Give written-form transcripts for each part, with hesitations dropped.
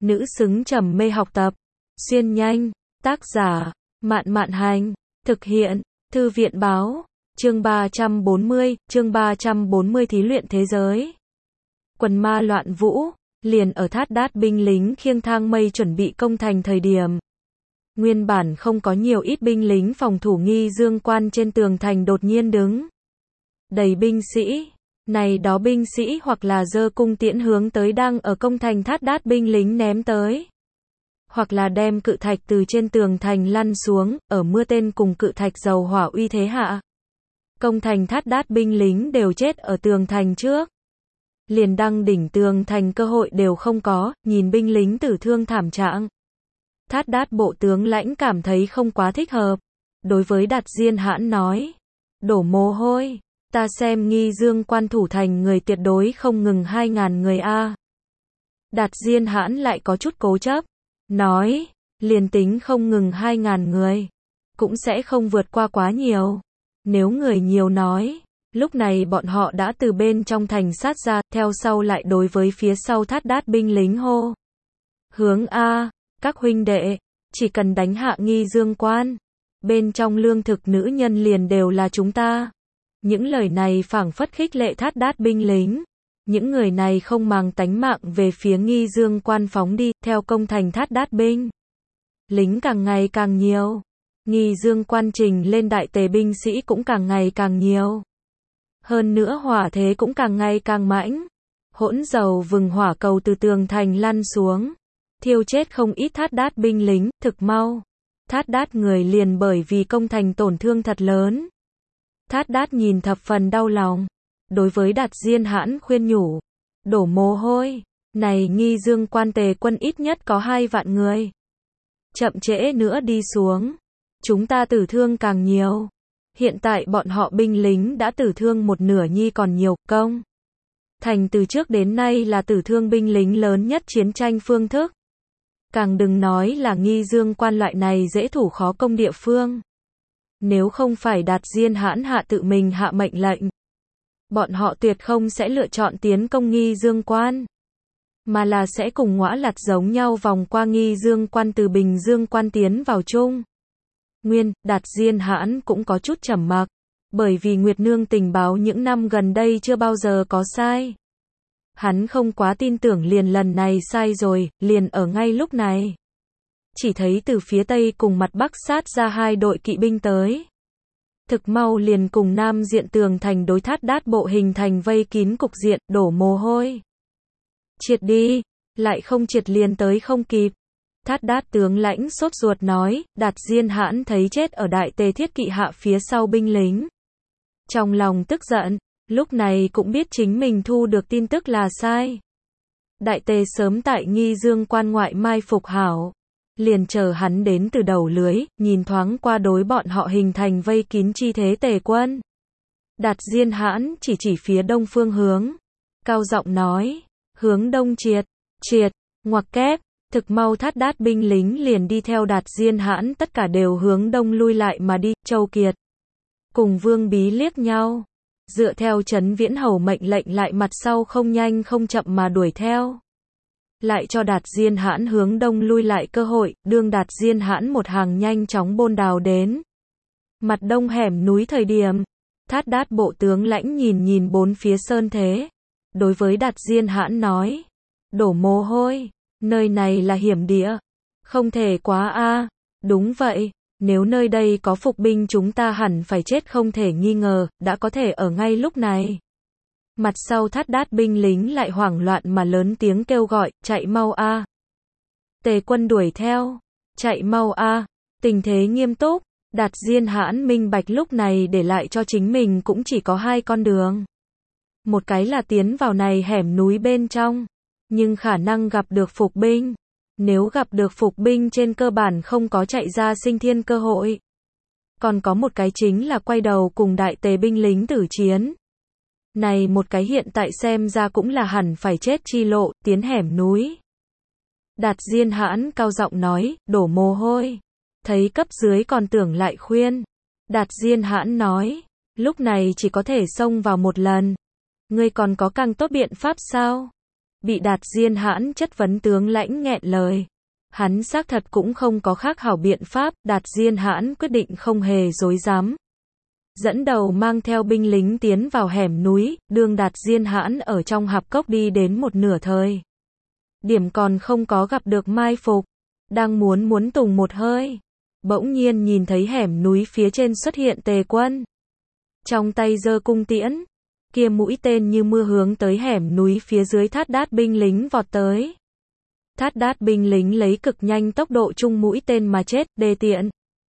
nữ xứng trầm mê học tập. Xuyên nhanh, tác giả, Mạn Mạn Hành, thực hiện, Thư viện Báo, chương 340 thí luyện thế giới. Quần ma loạn vũ, liền ở Thát Đát binh lính khiêng thang mây chuẩn bị công thành thời điểm. Nguyên bản không có nhiều ít binh lính phòng thủ Nghi Dương Quan trên tường thành đột nhiên đứng. Đầy binh sĩ, này đó binh sĩ hoặc là giơ cung tiễn hướng tới đang ở công thành Thát Đát binh lính ném tới. Hoặc là đem cự thạch từ trên tường thành lăn xuống, ở mưa tên cùng cự thạch dầu hỏa uy thế hạ. Công thành Thát Đát binh lính đều chết ở tường thành trước. Liền đăng đỉnh tường thành cơ hội đều không có, nhìn binh lính tử thương thảm trạng. Thát Đát bộ tướng lãnh cảm thấy không quá thích hợp. Đối với Đạt Diên Hãn nói, đổ mồ hôi, ta xem Nghi Dương Quan thủ thành người tuyệt đối không ngừng 2.000 người a. Đạt Diên Hãn lại có chút cố chấp, nói, liền tính không ngừng 2.000 người, cũng sẽ không vượt qua quá nhiều. Nếu người nhiều nói, lúc này bọn họ đã từ bên trong thành sát ra, theo sau lại đối với phía sau Thát Đát binh lính hô. Hướng A, các huynh đệ, chỉ cần đánh hạ Nghi Dương Quan, bên trong lương thực nữ nhân liền đều là chúng ta. Những lời này phảng phất khích lệ Thát Đát binh lính. Những người này không màng tánh mạng về phía Nghi Dương Quan phóng đi, theo công thành Thát Đát binh. Lính càng ngày càng nhiều. Nghi Dương Quan trình lên đại tề binh sĩ cũng càng ngày càng nhiều. Hơn nữa hỏa thế cũng càng ngày càng mãnh. Hỗn dầu vừng hỏa cầu từ tường thành lăn xuống. Thiêu chết không ít Thát Đát binh lính, thực mau. Thát Đát người liền bởi vì công thành tổn thương thật lớn. Thát Đát nhìn thập phần đau lòng. Đối với Đạt Diên Hãn khuyên nhủ, đổ mồ hôi, này Nghi Dương Quan tề quân ít nhất có 2 vạn người. Chậm trễ nữa đi xuống, chúng ta tử thương càng nhiều. Hiện tại bọn họ binh lính đã tử thương một nửa nhi còn nhiều, công thành từ trước đến nay là tử thương binh lính lớn nhất chiến tranh phương thức. Càng đừng nói là Nghi Dương Quan loại này dễ thủ khó công địa phương. Nếu không phải Đạt Diên Hãn hạ tự mình hạ mệnh lệnh, bọn họ tuyệt không sẽ lựa chọn tiến công Nghi Dương Quan, mà là sẽ cùng Ngõa Lạt giống nhau vòng qua Nghi Dương Quan từ Bình Dương Quan tiến vào chung. Nguyên, Đạt Diên Hãn cũng có chút trầm mặc, bởi vì Nguyệt Nương tình báo những năm gần đây chưa bao giờ có sai. Hắn không quá tin tưởng liền lần này sai rồi, liền ở ngay lúc này. Chỉ thấy từ phía tây cùng mặt bắc sát ra 2 đội kỵ binh tới. Thực mau liền cùng nam diện tường thành đối Thát Đát bộ hình thành vây kín cục diện, đổ mồ hôi. Triệt đi, lại không triệt liền tới không kịp. Thát Đát tướng lãnh sốt ruột nói, Đạt Diên Hãn thấy chết ở đại tề thiết kỵ hạ phía sau binh lính. Trong lòng tức giận, lúc này cũng biết chính mình thu được tin tức là sai. Đại tề sớm tại Nghi Dương Quan ngoại mai phục hảo. Liền chờ hắn đến từ đầu lưới, nhìn thoáng qua đối bọn họ hình thành vây kín chi thế tề quân. Đạt Diên Hãn chỉ phía đông phương hướng. Cao giọng nói, hướng đông triệt, ngoặc kép, thực mau Thát Đát binh lính liền đi theo Đạt Diên Hãn tất cả đều hướng đông lui lại mà đi. Châu Kiệt cùng Vương Bí liếc nhau, dựa theo Trấn Viễn Hầu mệnh lệnh lại mặt sau không nhanh không chậm mà đuổi theo. Lại cho Đạt Diên Hãn hướng đông lui lại cơ hội, đương Đạt Diên Hãn một hàng nhanh chóng bôn đào đến mặt đông hẻm núi thời điểm. Thát Đát bộ tướng lãnh nhìn bốn phía sơn thế. Đối với Đạt Diên Hãn nói, đổ mồ hôi, nơi này là hiểm địa, không thể quá a. Đúng vậy, nếu nơi đây có phục binh chúng ta hẳn phải chết không thể nghi ngờ, đã có thể ở ngay lúc này. Mặt sau Thát Đát binh lính lại hoảng loạn mà lớn tiếng kêu gọi, chạy mau a. Tề quân đuổi theo, chạy mau a. Tình thế nghiêm túc, Đạt Diên Hãn minh bạch lúc này để lại cho chính mình cũng chỉ có 2 con đường. Một cái là tiến vào này hẻm núi bên trong, nhưng khả năng gặp được phục binh. Nếu gặp được phục binh trên cơ bản không có chạy ra sinh thiên cơ hội. Còn có một cái chính là quay đầu cùng đại tề binh lính tử chiến. Này một cái hiện tại xem ra cũng là hẳn phải chết chi lộ, tiến hẻm núi. Đạt Diên Hãn cao giọng nói, đổ mồ hôi. Thấy cấp dưới còn tưởng lại khuyên. Đạt Diên Hãn nói, lúc này chỉ có thể xông vào một lần. Ngươi còn có càng tốt biện pháp sao? Bị Đạt Diên Hãn chất vấn tướng lãnh nghẹn lời. Hắn xác thật cũng không có khác hảo biện pháp, Đạt Diên Hãn quyết định không hề dối dám. Dẫn đầu mang theo binh lính tiến vào hẻm núi, đường Đạt Diên Hãn ở trong hạp cốc đi đến một nửa thời. Điểm còn không có gặp được mai phục, đang muốn tùng một hơi. Bỗng nhiên nhìn thấy hẻm núi phía trên xuất hiện Tề Quân. Trong tay giơ cung tiễn, kia mũi tên như mưa hướng tới hẻm núi phía dưới Thát Đát binh lính vọt tới. Thát Đát binh lính lấy cực nhanh tốc độ chung mũi tên mà chết, đề tiện.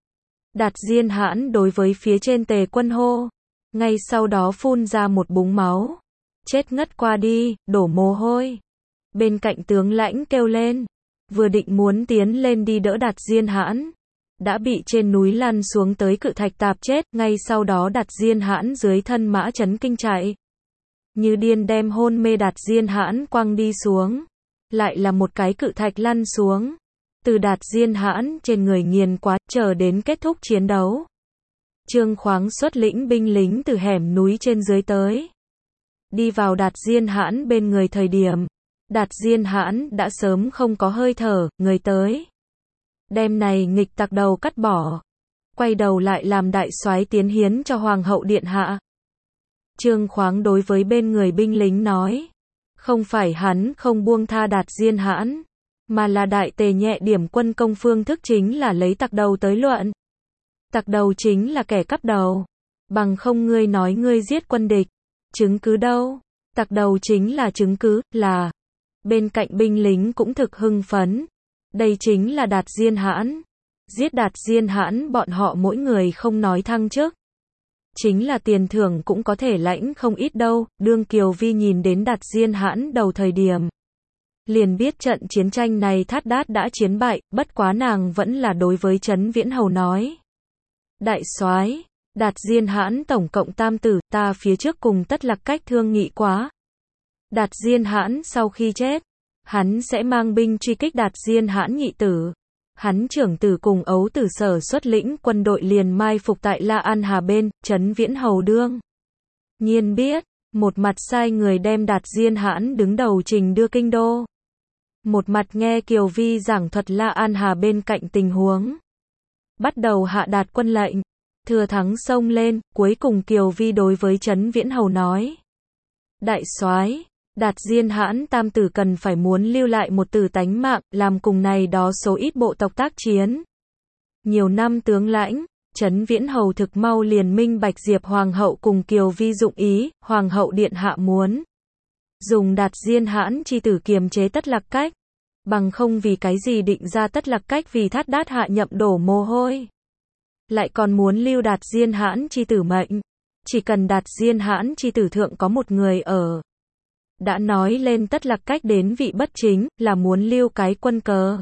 Đạt Diên Hãn đối với phía trên Tề Quân hô, ngay sau đó phun ra một búng máu. Chết ngất qua đi, đổ mồ hôi. Bên cạnh tướng lãnh kêu lên, vừa định muốn tiến lên đi đỡ Đạt Diên Hãn, đã bị trên núi lăn xuống tới cự thạch tạp chết, ngay sau đó Đạt Diên Hãn dưới thân mã chấn kinh chạy. Như điên đem hôn mê Đạt Diên Hãn quăng đi xuống. Lại là một cái cự thạch lăn xuống. Từ Đạt Diên Hãn trên người nghiền quá, chờ đến kết thúc chiến đấu. Trương Khoáng xuất lĩnh binh lính từ hẻm núi trên dưới tới. Đi vào Đạt Diên Hãn bên người thời điểm. Đạt Diên Hãn đã sớm không có hơi thở, người tới. Đem này nghịch tặc đầu cắt bỏ. Quay đầu lại làm đại soái tiến hiến cho Hoàng hậu điện hạ. Trương Khoáng đối với bên người binh lính nói. Không phải hắn không buông tha Đạt Diên Hãn, mà là đại tề nhẹ điểm quân công phương thức chính là lấy tặc đầu tới luận. Tặc đầu chính là kẻ cắp đầu. Bằng không ngươi nói ngươi giết quân địch. Chứng cứ đâu? Tặc đầu chính là chứng cứ, là. Bên cạnh binh lính cũng thực hưng phấn. Đây chính là Đạt Diên Hãn. Giết Đạt Diên Hãn bọn họ mỗi người không nói thăng chức. Chính là tiền thưởng cũng có thể lãnh không ít đâu. Đương Kiều Vi nhìn đến Đạt Diên Hãn đầu thời điểm, liền biết trận chiến tranh này Thát Đát đã chiến bại, bất quá nàng vẫn là đối với Trấn Viễn Hầu nói. Đại soái, Đạt Diên Hãn tổng cộng tam tử, ta phía trước cùng Tất Lạc Cách thương nghị quá. Đạt Diên Hãn sau khi chết, hắn sẽ mang binh truy kích Đạt Diên Hãn nhị tử. Hắn trưởng tử cùng ấu tử Sở xuất lĩnh quân đội liền mai phục tại La An Hà bên, Trấn Viễn Hầu đương nhiên biết, một mặt sai người đem Đạt Diên Hãn đứng đầu trình đưa kinh đô. Một mặt nghe Kiều Vi giảng thuật La An Hà bên cạnh tình huống. Bắt đầu hạ đạt quân lệnh, thừa thắng xông lên, cuối cùng Kiều Vi đối với Trấn Viễn Hầu nói. Đại soái, Đạt Diên Hãn tam tử cần phải muốn lưu lại một tử tánh mạng, làm cùng này đó số ít bộ tộc tác chiến. Nhiều năm tướng lãnh, Trấn Viễn Hầu thực mau liền minh bạch Diệp Hoàng hậu cùng Kiều Vi dụng ý, Hoàng hậu điện hạ muốn dùng Đạt Diên Hãn chi tử kiềm chế Tất Lạc Cách. Bằng không vì cái gì định ra Tất Lạc Cách vì Thát Đát hạ nhậm đổ mồ hôi. Lại còn muốn lưu Đạt Diên Hãn chi tử mệnh. Chỉ cần Đạt Diên Hãn chi tử thượng có một người ở. Đã nói lên Tất Lạc Cách đến vị bất chính, là muốn lưu cái quân cờ.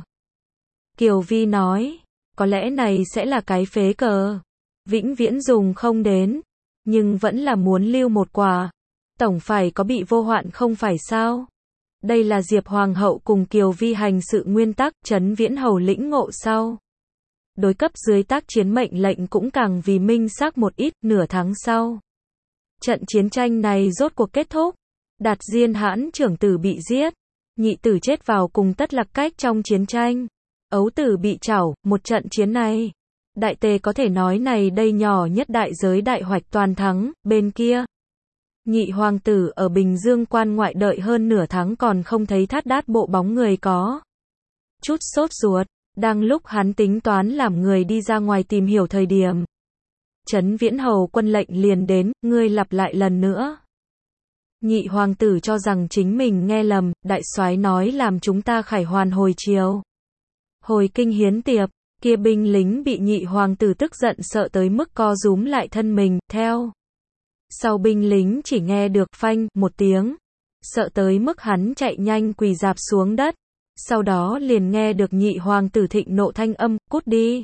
Kiều Vi nói, có lẽ này sẽ là cái phế cờ. Vĩnh viễn dùng không đến. Nhưng vẫn là muốn lưu một quả. Tổng phải có bị vô hoạn không phải sao? Đây là Diệp Hoàng hậu cùng Kiều Vi hành sự nguyên tắc, Trấn Viễn Hầu lĩnh ngộ sau. Đối cấp dưới tác chiến mệnh lệnh cũng càng vì minh xác một ít, nửa tháng sau. Trận chiến tranh này rốt cuộc kết thúc. Đạt Diên Hãn trưởng tử bị giết. Nhị tử chết vào cùng Tất Lạc Cách trong chiến tranh. Ấu tử bị trảo, một trận chiến này. Đại tề có thể nói này đây nhỏ nhất đại giới đại hoạch toàn thắng, bên kia. Nhị hoàng tử ở Bình Dương quan ngoại đợi hơn nửa tháng còn không thấy Thát Đát bộ bóng người có. Chút sốt ruột, đang lúc hắn tính toán làm người đi ra ngoài tìm hiểu thời điểm. Trấn Viễn Hầu quân lệnh liền đến, ngươi lặp lại lần nữa. Nhị hoàng tử cho rằng chính mình nghe lầm, đại soái nói làm chúng ta khải hoàn hồi chiều. Hồi kinh hiến tiệp, kia binh lính bị nhị hoàng tử tức giận sợ tới mức co rúm lại thân mình, theo. Sau binh lính chỉ nghe được phanh, một tiếng. Sợ tới mức hắn chạy nhanh quỳ rạp xuống đất. Sau đó liền nghe được nhị hoàng tử thịnh nộ thanh âm, cút đi.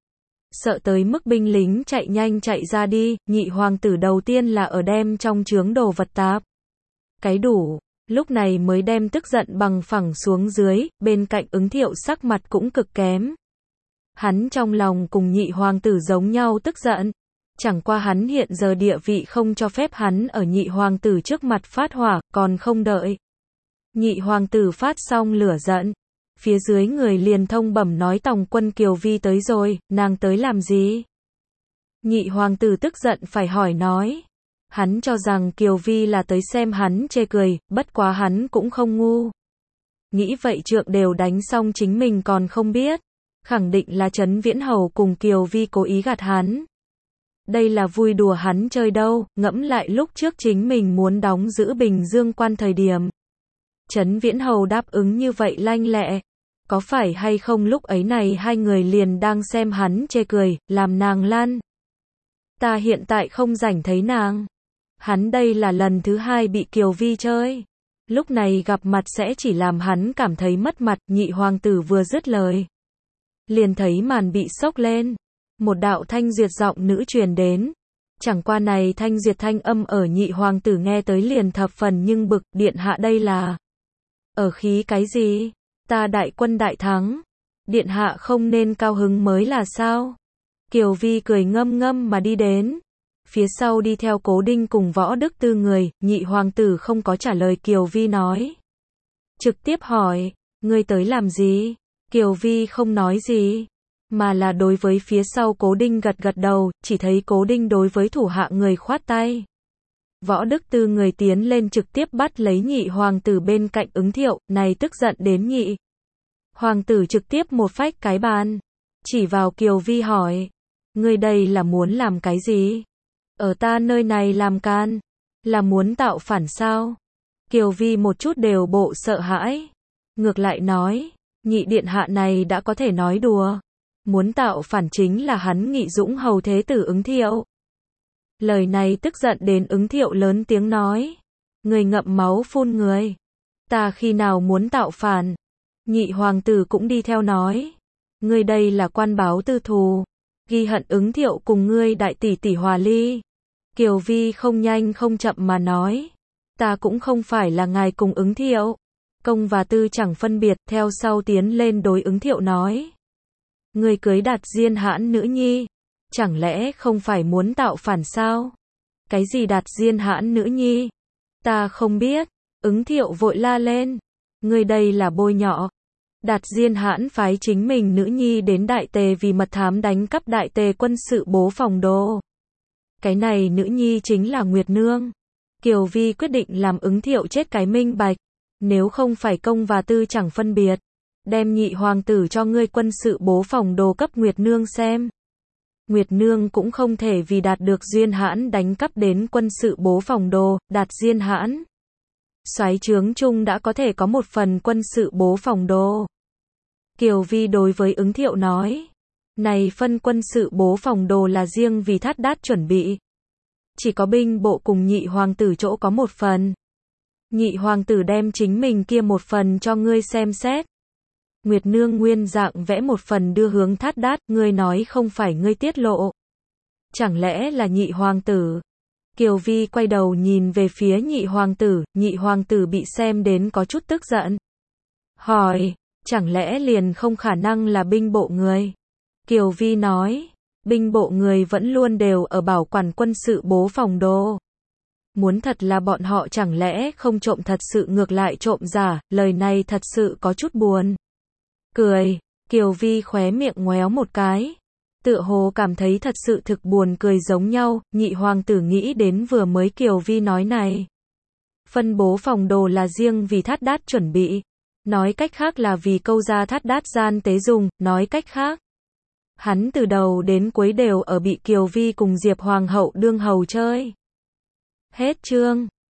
Sợ tới mức binh lính chạy nhanh chạy ra đi, nhị hoàng tử đầu tiên là ở đem trong chướng đồ vật tạp. Cái đủ, lúc này mới đem tức giận bằng phẳng xuống dưới, bên cạnh Ứng Thiệu sắc mặt cũng cực kém. Hắn trong lòng cùng nhị hoàng tử giống nhau tức giận. Chẳng qua hắn hiện giờ địa vị không cho phép hắn ở nhị hoàng tử trước mặt phát hỏa, còn không đợi Nhị hoàng tử phát xong lửa giận. Phía dưới người liền thông bẩm nói Tòng quân Kiều Vi tới rồi, nàng tới làm gì? Nhị hoàng tử tức giận phải hỏi nói. Hắn cho rằng Kiều Vi là tới xem hắn chê cười, bất quá hắn cũng không ngu. Nghĩ vậy trượng đều đánh xong chính mình còn không biết. Khẳng định là Trấn Viễn Hầu cùng Kiều Vi cố ý gạt hắn. Đây là vui đùa hắn chơi đâu, ngẫm lại lúc trước chính mình muốn đóng giữ Bình Dương quan thời điểm. Trấn Viễn Hầu đáp ứng như vậy lanh lẹ. Có phải hay không lúc ấy này hai người liền đang xem hắn chê cười, làm nàng lăn. Ta hiện tại không rảnh thấy nàng. Hắn đây là lần thứ hai bị Kiều Vi chơi. Lúc này gặp mặt sẽ chỉ làm hắn cảm thấy mất mặt. Nhị hoàng tử vừa dứt lời, liền thấy màn bị xốc lên. Một đạo thanh duyệt giọng nữ truyền đến. Chẳng qua này thanh duyệt thanh âm ở nhị hoàng tử nghe tới liền thập phần nhưng bực. Điện hạ đây là ở khí cái gì? Ta đại quân đại thắng. Điện hạ không nên cao hứng mới là sao? Kiều Vi cười ngâm ngâm mà đi đến. Phía sau đi theo Cố Đinh cùng Võ Đức Tư người. Nhị hoàng tử không có trả lời Kiều Vi nói. Trực tiếp hỏi, ngươi tới làm gì? Kiều Vi không nói gì, mà là đối với phía sau Cố Đinh gật gật đầu. Chỉ thấy Cố Đinh đối với thủ hạ người khoát tay. Võ Đức Tư người tiến lên trực tiếp bắt lấy nhị hoàng tử bên cạnh Ứng Thiệu. Này tức giận đến nhị hoàng tử trực tiếp một phách cái bàn, chỉ vào Kiều Vi hỏi. Ngươi đây là muốn làm cái gì? Ở ta nơi này làm can? Là muốn tạo phản sao? Kiều Vi một chút đều bộ sợ hãi. Ngược lại nói, nhị điện hạ này đã có thể nói đùa. Muốn tạo phản chính là hắn Nghị Dũng hầu thế tử Ứng Thiệu. Lời này tức giận đến Ứng Thiệu lớn tiếng nói. Người ngậm máu phun người. Ta khi nào muốn tạo phản? Nhị hoàng tử cũng đi theo nói. Ngươi đây là quan báo tư thù. Ghi hận Ứng Thiệu cùng ngươi đại tỷ tỷ hòa ly. Kiều Vi không nhanh không chậm mà nói. Ta cũng không phải là ngài cùng Ứng Thiệu. Công và tư chẳng phân biệt. Theo sau tiến lên đối Ứng Thiệu nói. Ngươi cưới Đạt Diên Hãn nữ nhi. Chẳng lẽ không phải muốn tạo phản sao? Cái gì Đạt Diên Hãn nữ nhi? Ta không biết. Ứng Thiệu vội la lên. Ngươi đây là bôi nhọ. Đạt Diên Hãn phái chính mình nữ nhi đến Đại Tề vì mật thám đánh cắp Đại Tề quân sự bố phòng đồ. Cái này nữ nhi chính là Nguyệt Nương. Kiều Vi quyết định làm Ứng Thiệu chết cái minh bạch. Nếu không phải công và tư chẳng phân biệt, đem nhị hoàng tử cho ngươi quân sự bố phòng đồ cấp Nguyệt Nương xem. Nguyệt Nương cũng không thể vì đạt được Diên Hãn đánh cắp đến quân sự bố phòng đồ. Đạt Diên Hãn soái trướng chung đã có thể có một phần quân sự bố phòng đồ. Kiều Vi đối với Ứng Thiệu nói. Này phân quân sự bố phòng đồ là riêng vì Thát Đát chuẩn bị. Chỉ có binh bộ cùng nhị hoàng tử chỗ có một phần. Nhị hoàng tử đem chính mình kia một phần cho ngươi xem xét. Nguyệt Nương nguyên dạng vẽ một phần đưa hướng Thát Đát. Ngươi nói không phải ngươi tiết lộ. Chẳng lẽ là nhị hoàng tử? Kiều Vi quay đầu nhìn về phía nhị hoàng tử bị xem đến có chút tức giận. Hỏi, chẳng lẽ liền không khả năng là binh bộ người? Kiều Vi nói, binh bộ người vẫn luôn đều ở bảo quản quân sự bố phòng đồ. Muốn thật là bọn họ chẳng lẽ không trộm thật sự ngược lại trộm giả, lời này thật sự có chút buồn. Cười, Kiều Vi khóe miệng ngoéo một cái. Tựa hồ cảm thấy thật sự thực buồn cười giống nhau. Nhị hoàng tử nghĩ đến vừa mới Kiều Vi nói này. Phân bố phòng đồ là riêng vì Thát Đát chuẩn bị. Nói cách khác là vì câu gia Thát Đát gian tế dùng. Nói cách khác, hắn từ đầu đến cuối đều ở bị Kiều Vi cùng Diệp Hoàng hậu đương hầu chơi. Hết chương.